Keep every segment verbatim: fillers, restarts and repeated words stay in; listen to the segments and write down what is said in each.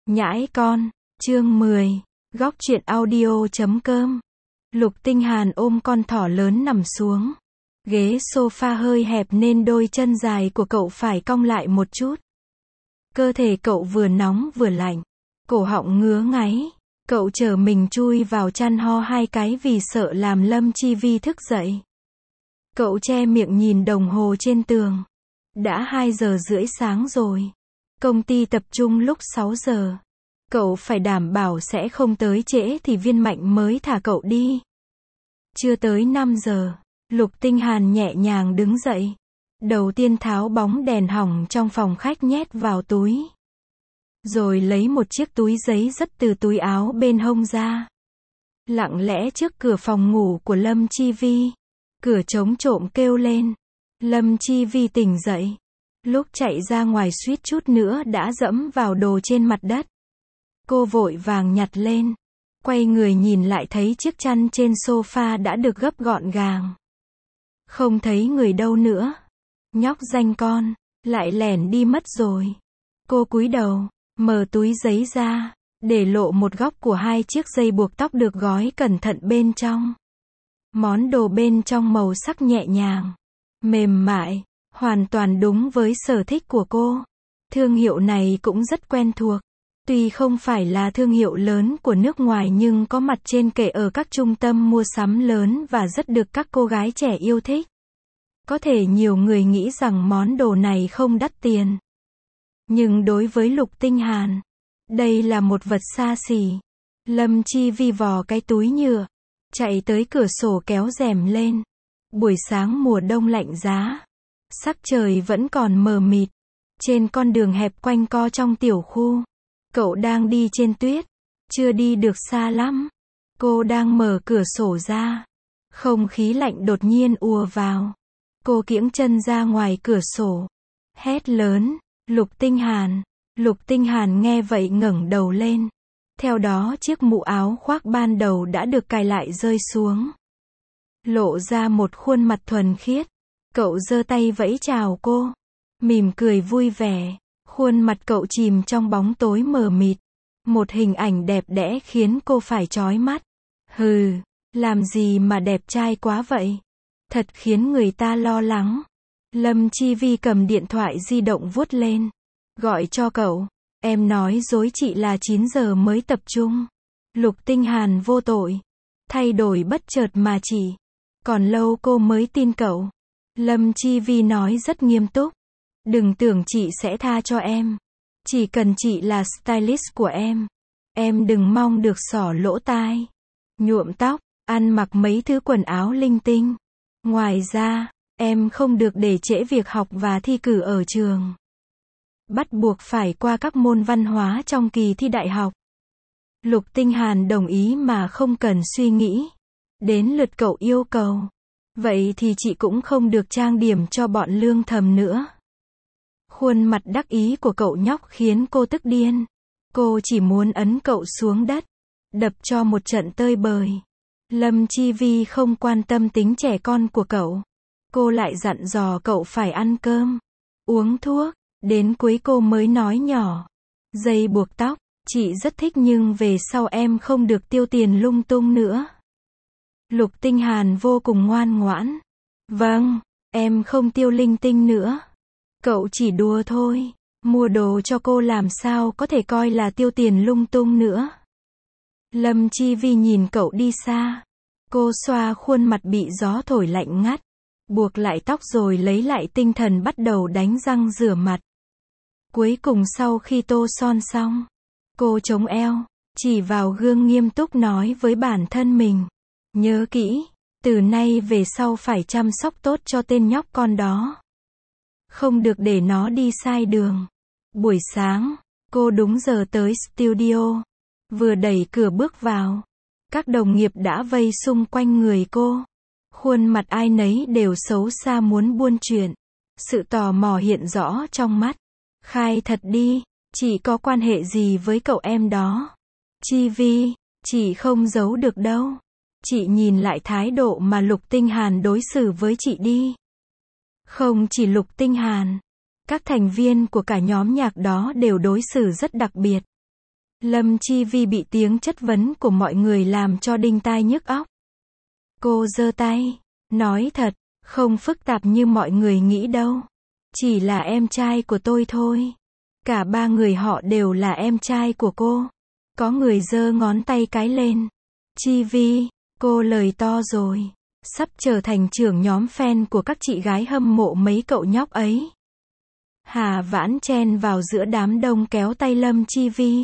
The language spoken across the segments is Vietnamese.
Nhãi con, chương mười, góc truyện audio chấm com. Lục Tinh Hàn ôm con thỏ lớn nằm xuống. Ghế sofa hơi hẹp nên đôi chân dài của cậu phải cong lại một chút. Cơ thể cậu vừa nóng vừa lạnh. Cổ họng ngứa ngáy. Cậu chờ mình chui vào chăn ho hai cái vì sợ làm Lâm Chi Vi thức dậy. Cậu che miệng nhìn đồng hồ trên tường. Đã hai giờ rưỡi sáng rồi. Công ty tập trung lúc sáu giờ. Cậu phải đảm bảo sẽ không tới trễ thì Viên Mạnh mới thả cậu đi. Chưa tới năm giờ, Lục Tinh Hàn nhẹ nhàng đứng dậy. Đầu tiên tháo bóng đèn hỏng trong phòng khách nhét vào túi. Rồi lấy một chiếc túi giấy dắt từ túi áo bên hông ra. Lặng lẽ trước cửa phòng ngủ của Lâm Chi Vi. Cửa trống trộm kêu lên. Lâm Chi Vi tỉnh dậy. Lúc chạy ra ngoài suýt chút nữa đã dẫm vào đồ trên mặt đất. Cô vội vàng nhặt lên. Quay người nhìn lại thấy chiếc chăn trên sofa đã được gấp gọn gàng. Không thấy người đâu nữa. Nhóc danh con, lại lẻn đi mất rồi. Cô cúi đầu, mở túi giấy ra, để lộ một góc của hai chiếc dây buộc tóc được gói cẩn thận bên trong. Món đồ bên trong màu sắc nhẹ nhàng, mềm mại, hoàn toàn đúng với sở thích của cô. Thương hiệu này cũng rất quen thuộc. Tuy không phải là thương hiệu lớn của nước ngoài nhưng có mặt trên kệ ở các trung tâm mua sắm lớn và rất được các cô gái trẻ yêu thích. Có thể nhiều người nghĩ rằng món đồ này không đắt tiền. Nhưng đối với Lục Tinh Hàn, đây là một vật xa xỉ. Lâm Chi Vi vò cái túi nhựa, chạy tới cửa sổ kéo rèm lên. Buổi sáng mùa đông lạnh giá. Sắc trời vẫn còn mờ mịt. Trên con đường hẹp quanh co trong tiểu khu. Cậu đang đi trên tuyết. Chưa đi được xa lắm. Cô đang mở cửa sổ ra. Không khí lạnh đột nhiên ùa vào. Cô kiễng chân ra ngoài cửa sổ. Hét lớn. Lục Tinh Hàn. Lục Tinh Hàn nghe vậy ngẩng đầu lên. Theo đó chiếc mũ áo khoác ban đầu đã được cài lại rơi xuống. Lộ ra một khuôn mặt thuần khiết. Cậu giơ tay vẫy chào cô. Mỉm cười vui vẻ. Khuôn mặt cậu chìm trong bóng tối mờ mịt. Một hình ảnh đẹp đẽ khiến cô phải chói mắt. Hừ, làm gì mà đẹp trai quá vậy? Thật khiến người ta lo lắng. Lâm Chi Vi cầm điện thoại di động vuốt lên. Gọi cho cậu. Em nói dối chị là chín giờ mới tập trung. Lục Tinh Hàn vô tội. Thay đổi bất chợt mà chị. Còn lâu cô mới tin cậu. Lâm Chi Vi nói rất nghiêm túc. Đừng tưởng chị sẽ tha cho em. Chỉ cần chị là stylist của em. Em đừng mong được xỏ lỗ tai. Nhuộm tóc, ăn mặc mấy thứ quần áo linh tinh. Ngoài ra, em không được để trễ việc học và thi cử ở trường. Bắt buộc phải qua các môn văn hóa trong kỳ thi đại học. Lục Tinh Hàn đồng ý mà không cần suy nghĩ. Đến lượt cậu yêu cầu. Vậy thì chị cũng không được trang điểm cho bọn Lương Thầm nữa. Khuôn mặt đắc ý của cậu nhóc khiến cô tức điên. Cô chỉ muốn ấn cậu xuống đất. Đập cho một trận tơi bời. Lâm Chi Vi không quan tâm tính trẻ con của cậu. Cô lại dặn dò cậu phải ăn cơm, uống thuốc. Đến cuối cô mới nói nhỏ. Dây buộc tóc, chị rất thích nhưng về sau em không được tiêu tiền lung tung nữa. Lục Tinh Hàn vô cùng ngoan ngoãn. Vâng, em không tiêu linh tinh nữa. Cậu chỉ đùa thôi. Mua đồ cho cô làm sao có thể coi là tiêu tiền lung tung nữa. Lâm Chi Vi nhìn cậu đi xa. Cô xoa khuôn mặt bị gió thổi lạnh ngắt. Buộc lại tóc rồi lấy lại tinh thần bắt đầu đánh răng rửa mặt. Cuối cùng sau khi tô son xong, cô chống eo, chỉ vào gương nghiêm túc nói với bản thân mình. Nhớ kỹ, từ nay về sau phải chăm sóc tốt cho tên nhóc con đó. Không được để nó đi sai đường. Buổi sáng, cô đúng giờ tới studio. Vừa đẩy cửa bước vào, các đồng nghiệp đã vây xung quanh người cô. Khuôn mặt ai nấy đều xấu xa muốn buôn chuyện. Sự tò mò hiện rõ trong mắt. Khai thật đi, chị có quan hệ gì với cậu em đó? Chi Vi, chị không giấu được đâu. Chị nhìn lại thái độ mà Lục Tinh Hàn đối xử với chị đi. Không chỉ Lục Tinh Hàn, các thành viên của cả nhóm nhạc đó đều đối xử rất đặc biệt. Lâm Chi Vi bị tiếng chất vấn của mọi người làm cho đinh tai nhức óc. Cô giơ tay, nói thật, không phức tạp như mọi người nghĩ đâu. Chỉ là em trai của tôi thôi. Cả ba người họ đều là em trai của cô. Có người giơ ngón tay cái lên. Chi Vi, cô lời to rồi. Sắp trở thành trưởng nhóm fan của các chị gái hâm mộ mấy cậu nhóc ấy. Hà Vãn chen vào giữa đám đông kéo tay Lâm Chi Vi.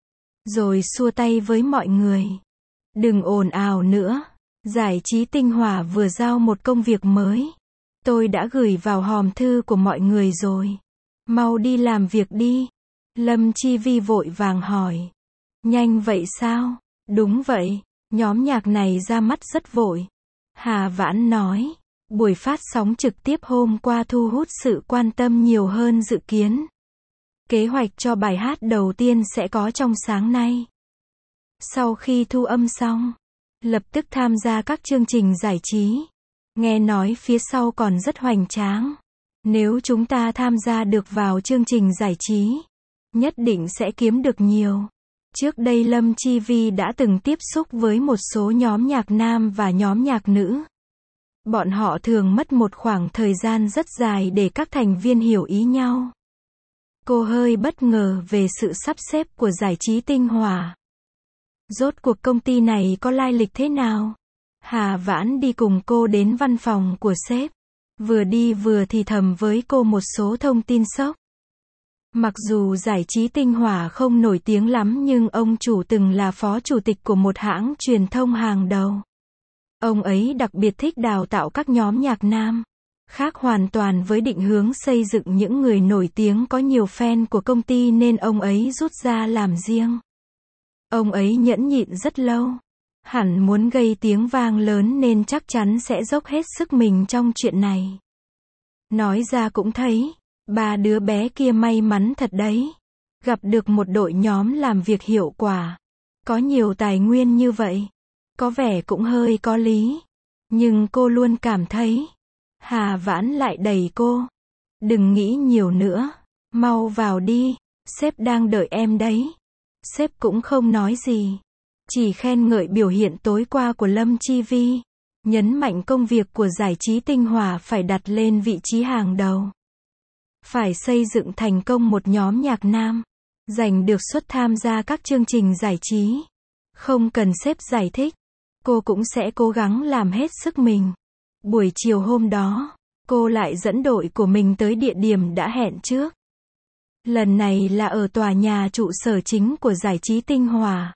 Rồi xua tay với mọi người. Đừng ồn ào nữa. Giải trí tinh hòa vừa giao một công việc mới. Tôi đã gửi vào hòm thư của mọi người rồi. Mau đi làm việc đi. Lâm Chi Vi vội vàng hỏi. Nhanh vậy sao? Đúng vậy. Nhóm nhạc này ra mắt rất vội. Hà Vãn nói. Buổi phát sóng trực tiếp hôm qua thu hút sự quan tâm nhiều hơn dự kiến. Kế hoạch cho bài hát đầu tiên sẽ có trong sáng nay. Sau khi thu âm xong, lập tức tham gia các chương trình giải trí. Nghe nói phía sau còn rất hoành tráng. Nếu chúng ta tham gia được vào chương trình giải trí, nhất định sẽ kiếm được nhiều. Trước đây Lâm Chi Vi đã từng tiếp xúc với một số nhóm nhạc nam và nhóm nhạc nữ. Bọn họ thường mất một khoảng thời gian rất dài để các thành viên hiểu ý nhau. Cô hơi bất ngờ về sự sắp xếp của giải trí tinh hòa. Rốt cuộc công ty này có lai lịch thế nào? Hà Vãn đi cùng cô đến văn phòng của sếp. Vừa đi vừa thì thầm với cô một số thông tin sốc. Mặc dù giải trí tinh hòa không nổi tiếng lắm nhưng ông chủ từng là phó chủ tịch của một hãng truyền thông hàng đầu. Ông ấy đặc biệt thích đào tạo các nhóm nhạc nam. Khác hoàn toàn với định hướng xây dựng những người nổi tiếng có nhiều fan của công ty nên ông ấy rút ra làm riêng. Ông ấy nhẫn nhịn rất lâu. Hẳn muốn gây tiếng vang lớn nên chắc chắn sẽ dốc hết sức mình trong chuyện này. Nói ra cũng thấy, ba đứa bé kia may mắn thật đấy. Gặp được một đội nhóm làm việc hiệu quả. Có nhiều tài nguyên như vậy. Có vẻ cũng hơi có lý. Nhưng cô luôn cảm thấy. Hà Vãn lại đẩy cô. Đừng nghĩ nhiều nữa. Mau vào đi. Sếp đang đợi em đấy. Sếp cũng không nói gì. Chỉ khen ngợi biểu hiện tối qua của Lâm Chi Vi. Nhấn mạnh công việc của giải trí tinh hòa phải đặt lên vị trí hàng đầu. Phải xây dựng thành công một nhóm nhạc nam. Giành được suất tham gia các chương trình giải trí. Không cần sếp giải thích. Cô cũng sẽ cố gắng làm hết sức mình. Buổi chiều hôm đó, cô lại dẫn đội của mình tới địa điểm đã hẹn trước. Lần này là ở tòa nhà trụ sở chính của giải trí tinh hòa.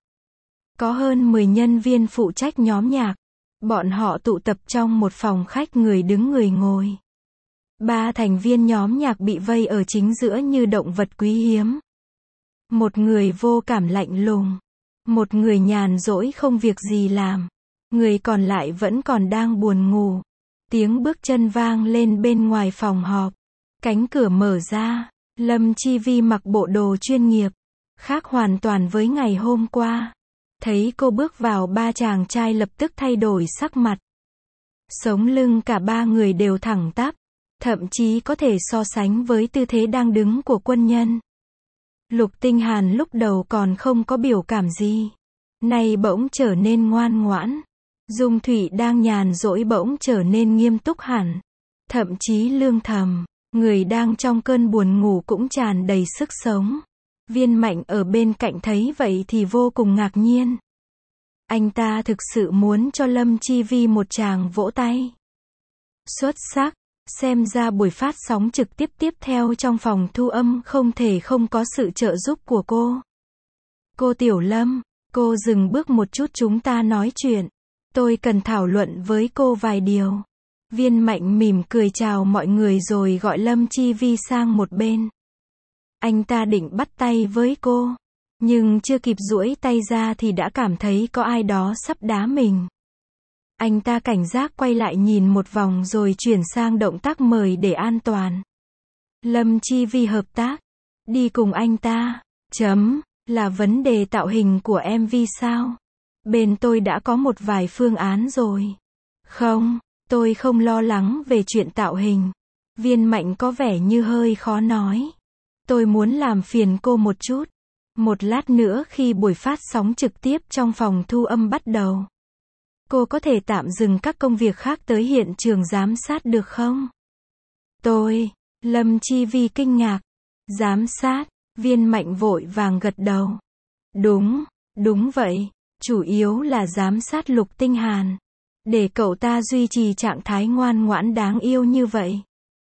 Có hơn mười nhân viên phụ trách nhóm nhạc. Bọn họ tụ tập trong một phòng khách người đứng người ngồi. Ba thành viên nhóm nhạc bị vây ở chính giữa như động vật quý hiếm. Một người vô cảm lạnh lùng. Một người nhàn rỗi không việc gì làm. Người còn lại vẫn còn đang buồn ngủ. Tiếng bước chân vang lên bên ngoài phòng họp. Cánh cửa mở ra. Lâm Chi Vi mặc bộ đồ chuyên nghiệp. Khác hoàn toàn với ngày hôm qua. Thấy cô bước vào ba chàng trai lập tức thay đổi sắc mặt. Sống lưng cả ba người đều thẳng tắp. Thậm chí có thể so sánh với tư thế đang đứng của quân nhân. Lục Tinh Hàn lúc đầu còn không có biểu cảm gì. Nay bỗng trở nên ngoan ngoãn. Dung Thụy đang nhàn rỗi bỗng trở nên nghiêm túc hẳn. Thậm chí lương thầm. Người đang trong cơn buồn ngủ cũng tràn đầy sức sống. Viên Mạnh ở bên cạnh thấy vậy thì vô cùng ngạc nhiên. Anh ta thực sự muốn cho Lâm Chi Vi một tràng vỗ tay. Xuất sắc. Xem ra buổi phát sóng trực tiếp tiếp theo trong phòng thu âm không thể không có sự trợ giúp của cô. Cô Tiểu Lâm, cô dừng bước một chút chúng ta nói chuyện. Tôi cần thảo luận với cô vài điều. Viên Mạnh mỉm cười chào mọi người rồi gọi Lâm Chi Vi sang một bên. Anh ta định bắt tay với cô. Nhưng chưa kịp duỗi tay ra thì đã cảm thấy có ai đó sắp đá mình. Anh ta cảnh giác quay lại nhìn một vòng rồi chuyển sang động tác mời để an toàn. Lâm Chi Vi hợp tác. Đi cùng anh ta. Chấm. Là vấn đề tạo hình của em vê sao? Bên tôi đã có một vài phương án rồi. Không, tôi không lo lắng về chuyện tạo hình. Viên Mạnh có vẻ như hơi khó nói. Tôi muốn làm phiền cô một chút. Một lát nữa khi buổi phát sóng trực tiếp trong phòng thu âm bắt đầu, cô có thể tạm dừng các công việc khác tới hiện trường giám sát được không? Tôi, Lâm Chi Vi kinh ngạc. Giám sát, Viên Mạnh vội vàng gật đầu. Đúng, đúng vậy, chủ yếu là giám sát Lục Tinh Hàn. Để cậu ta duy trì trạng thái ngoan ngoãn đáng yêu như vậy.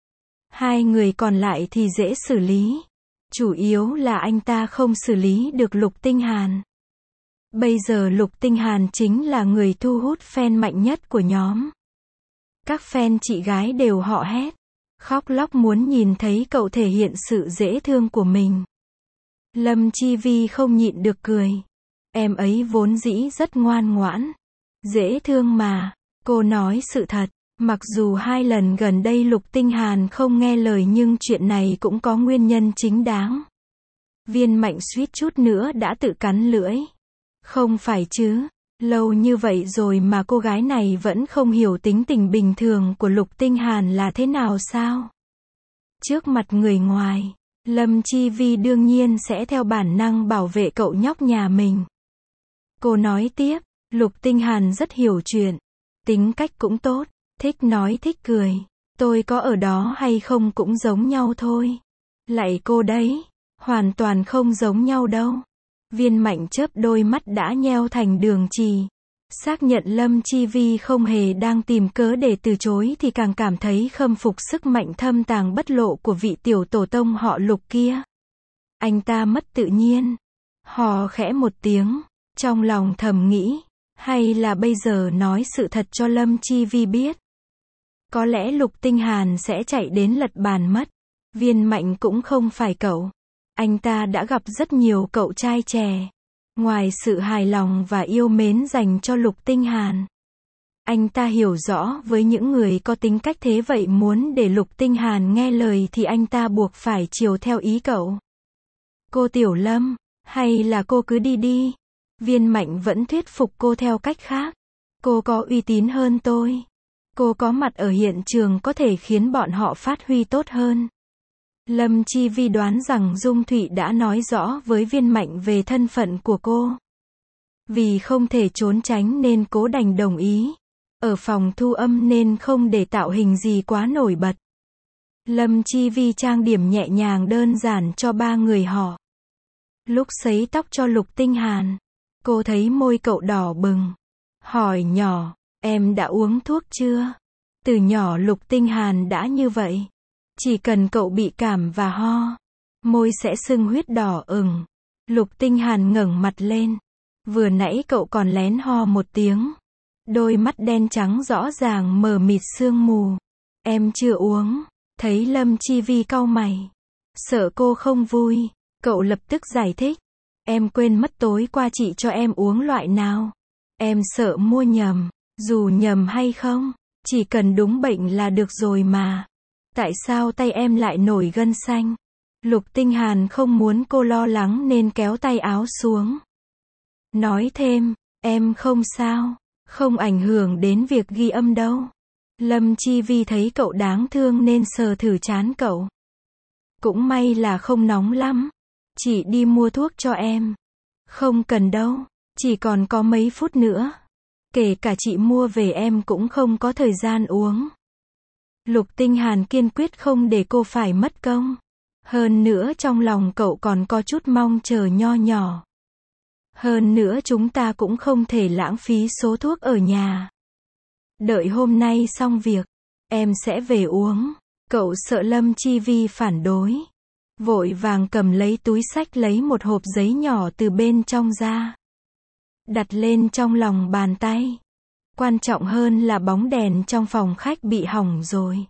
Hai người còn lại thì dễ xử lý. Chủ yếu là anh ta không xử lý được Lục Tinh Hàn. Bây giờ Lục Tinh Hàn chính là người thu hút fan mạnh nhất của nhóm. Các fan chị gái đều họ hét, khóc lóc muốn nhìn thấy cậu thể hiện sự dễ thương của mình. Lâm Chi Vi không nhịn được cười. Em ấy vốn dĩ rất ngoan ngoãn, dễ thương mà. Cô nói sự thật, mặc dù hai lần gần đây Lục Tinh Hàn không nghe lời nhưng chuyện này cũng có nguyên nhân chính đáng. Viên Mạnh suýt chút nữa đã tự cắn lưỡi. Không phải chứ, lâu như vậy rồi mà cô gái này vẫn không hiểu tính tình bình thường của Lục Tinh Hàn là thế nào sao? Trước mặt người ngoài, Lâm Chi Vi đương nhiên sẽ theo bản năng bảo vệ cậu nhóc nhà mình. Cô nói tiếp, Lục Tinh Hàn rất hiểu chuyện, tính cách cũng tốt, thích nói thích cười. Tôi có ở đó hay không cũng giống nhau thôi. Lạy cô đấy, hoàn toàn không giống nhau đâu. Viên Mạnh chớp đôi mắt đã nheo thành đường chì. Xác nhận Lâm Chi Vi không hề đang tìm cớ để từ chối thì càng cảm thấy khâm phục sức mạnh thâm tàng bất lộ của vị tiểu tổ tông họ Lục kia. Anh ta mất tự nhiên. Hò khẽ một tiếng, trong lòng thầm nghĩ, hay là bây giờ nói sự thật cho Lâm Chi Vi biết. Có lẽ Lục Tinh Hàn sẽ chạy đến lật bàn mất. Viên Mạnh cũng không phải cậu. Anh ta đã gặp rất nhiều cậu trai trẻ. Ngoài sự hài lòng và yêu mến dành cho Lục Tinh Hàn, anh ta hiểu rõ với những người có tính cách thế vậy muốn để Lục Tinh Hàn nghe lời thì anh ta buộc phải chiều theo ý cậu. Cô Tiểu Lâm, hay là cô cứ đi đi. Viên Mạnh vẫn thuyết phục cô theo cách khác. Cô có uy tín hơn tôi. Cô có mặt ở hiện trường có thể khiến bọn họ phát huy tốt hơn. Lâm Chi Vi đoán rằng Dung Thụy đã nói rõ với Viên Mạnh về thân phận của cô. Vì không thể trốn tránh nên cố đành đồng ý. Ở phòng thu âm nên không để tạo hình gì quá nổi bật. Lâm Chi Vi trang điểm nhẹ nhàng đơn giản cho ba người họ. Lúc sấy tóc cho Lục Tinh Hàn, cô thấy môi cậu đỏ bừng. Hỏi nhỏ, em đã uống thuốc chưa? Từ nhỏ Lục Tinh Hàn đã như vậy. Chỉ cần cậu bị cảm và ho, môi sẽ sưng huyết đỏ ửng. Lục Tinh Hàn ngẩng mặt lên. Vừa nãy cậu còn lén ho một tiếng. Đôi mắt đen trắng rõ ràng mờ mịt sương mù. Em chưa uống. Thấy Lâm Chi Vi cau mày, sợ cô không vui, cậu lập tức giải thích. Em quên mất tối qua chị cho em uống loại nào. Em sợ mua nhầm. Dù nhầm hay không, chỉ cần đúng bệnh là được rồi mà. Tại sao tay em lại nổi gân xanh? Lục Tinh Hàn không muốn cô lo lắng nên kéo tay áo xuống. Nói thêm, em không sao, không ảnh hưởng đến việc ghi âm đâu. Lâm Chi Vi thấy cậu đáng thương nên sờ thử trán cậu. Cũng may là không nóng lắm. Chị đi mua thuốc cho em. Không cần đâu, chỉ còn có mấy phút nữa. Kể cả chị mua về em cũng không có thời gian uống. Lục Tinh Hàn kiên quyết không để cô phải mất công. Hơn nữa trong lòng cậu còn có chút mong chờ nho nhỏ. Hơn nữa chúng ta cũng không thể lãng phí số thuốc ở nhà. Đợi hôm nay xong việc, em sẽ về uống. Cậu sợ Lâm Chi Vi phản đối. Vội vàng cầm lấy túi xách lấy một hộp giấy nhỏ từ bên trong ra. Đặt lên trong lòng bàn tay. Quan trọng hơn là bóng đèn trong phòng khách bị hỏng rồi.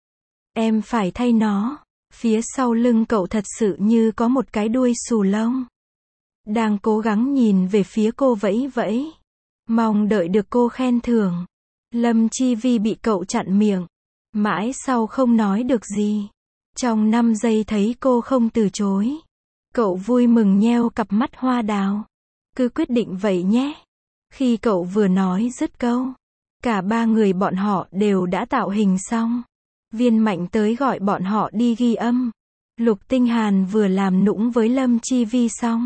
Em phải thay nó. Phía sau lưng cậu thật sự như có một cái đuôi xù lông. Đang cố gắng nhìn về phía cô vẫy vẫy. Mong đợi được cô khen thưởng. Lâm Chi Vi bị cậu chặn miệng. Mãi sau không nói được gì. Trong năm giây thấy cô không từ chối. Cậu vui mừng nheo cặp mắt hoa đào. Cứ quyết định vậy nhé. Khi cậu vừa nói dứt câu, cả ba người bọn họ đều đã tạo hình xong. Viên Mạnh tới gọi bọn họ đi ghi âm. Lục Tinh Hàn vừa làm nũng với Lâm Chi Vi xong,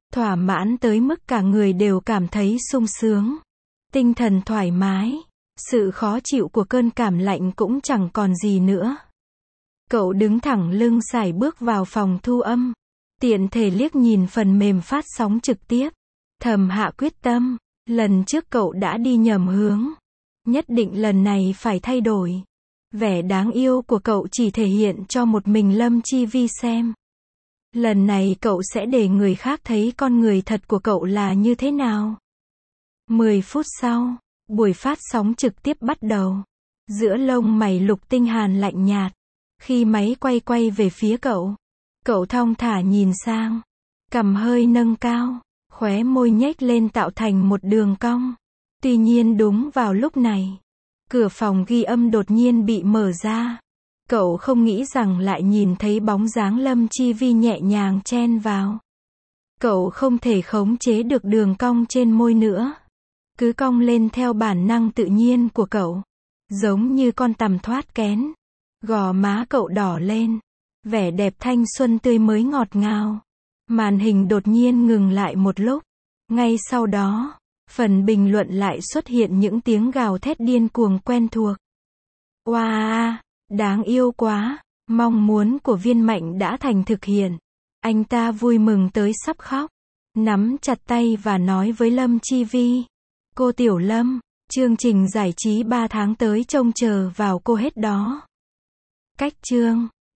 thỏa mãn tới mức cả người đều cảm thấy sung sướng. Tinh thần thoải mái, sự khó chịu của cơn cảm lạnh cũng chẳng còn gì nữa. Cậu đứng thẳng lưng sải bước vào phòng thu âm, tiện thể liếc nhìn phần mềm phát sóng trực tiếp, thầm hạ quyết tâm, lần trước cậu đã đi nhầm hướng, nhất định lần này phải thay đổi. Vẻ đáng yêu của cậu chỉ thể hiện cho một mình Lâm Chi Vi xem. Lần này cậu sẽ để người khác thấy con người thật của cậu là như thế nào. mười phút sau, buổi phát sóng trực tiếp bắt đầu. Giữa lông mày Lục Tinh Hàn lạnh nhạt. Khi máy quay quay về phía cậu, cậu thong thả nhìn sang, cằm hơi nâng cao, khóe môi nhếch lên tạo thành một đường cong. Tuy nhiên đúng vào lúc này, cửa phòng ghi âm đột nhiên bị mở ra. Cậu không nghĩ rằng lại nhìn thấy bóng dáng Lâm Chi Vi nhẹ nhàng chen vào. Cậu không thể khống chế được đường cong trên môi nữa. Cứ cong lên theo bản năng tự nhiên của cậu. Giống như con tằm thoát kén. Gò má cậu đỏ lên. Vẻ đẹp thanh xuân tươi mới ngọt ngào. Màn hình đột nhiên ngừng lại một lúc. Ngay sau đó, phần bình luận lại xuất hiện những tiếng gào thét điên cuồng quen thuộc. Wow, đáng yêu quá, mong muốn của Viên Mạnh đã thành thực hiện. Anh ta vui mừng tới sắp khóc, nắm chặt tay và nói với Lâm Chi Vi. Cô Tiểu Lâm, chương trình giải trí ba tháng tới trông chờ vào cô hết đó. Cách chương